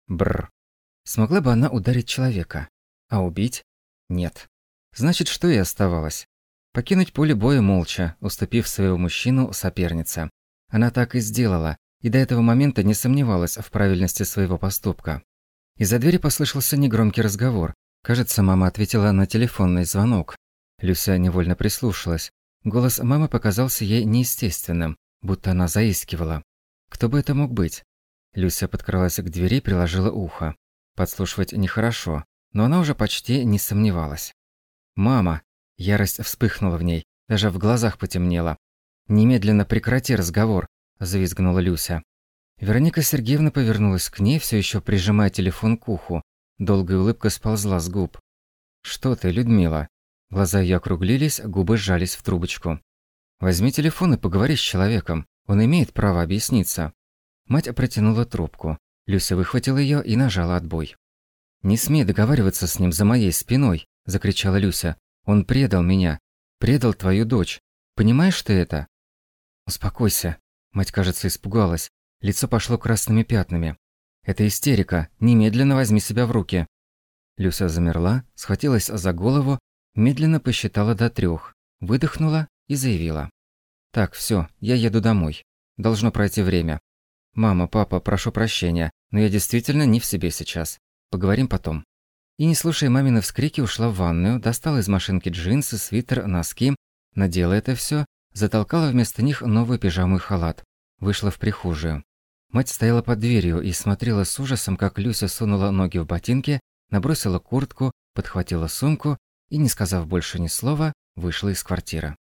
Бррр. Смогла бы она ударить человека, а убить? Нет. Значит, что и оставалось? Покинуть поле боя молча, уступив своего мужчину сопернице. Она так и сделала, и до этого момента не сомневалась в правильности своего поступка. Из-за двери послышался негромкий разговор. Кажется, мама ответила на телефонный звонок. Люся невольно прислушалась. Голос мамы показался ей неестественным, будто она заискивала. Кто бы это мог быть? Люся подкралась к двери и приложила ухо. Подслушивать нехорошо, но она уже почти не сомневалась. «Мама!» Ярость вспыхнула в ней, даже в глазах потемнело. «Немедленно прекрати разговор!» – завизгнула Люся. Вероника Сергеевна повернулась к ней, все еще прижимая телефон к уху. Долгая улыбка сползла с губ. «Что ты, Людмила?» Глаза ее округлились, губы сжались в трубочку. «Возьми телефон и поговори с человеком. Он имеет право объясниться». Мать протянула трубку. Люся выхватила ее и нажала отбой. «Не смей договариваться с ним за моей спиной!» – закричала Люся. «Он предал меня. Предал твою дочь. Понимаешь ты это?» «Успокойся». Мать, кажется, испугалась. Лицо пошло красными пятнами. «Это истерика. Немедленно возьми себя в руки». Люся замерла, схватилась за голову, медленно посчитала до 3, выдохнула и заявила. «Так, все, я еду домой. Должно пройти время. Мама, папа, прошу прощения, но я действительно не в себе сейчас. Поговорим потом». И, не слушая мамины вскрики, ушла в ванную, достала из машинки джинсы, свитер, носки, надела это все, затолкала вместо них новый пижаму и халат. Вышла в прихожую. Мать стояла под дверью и смотрела с ужасом, как Люся сунула ноги в ботинки, набросила куртку, подхватила сумку и, не сказав больше ни слова, вышла из квартиры.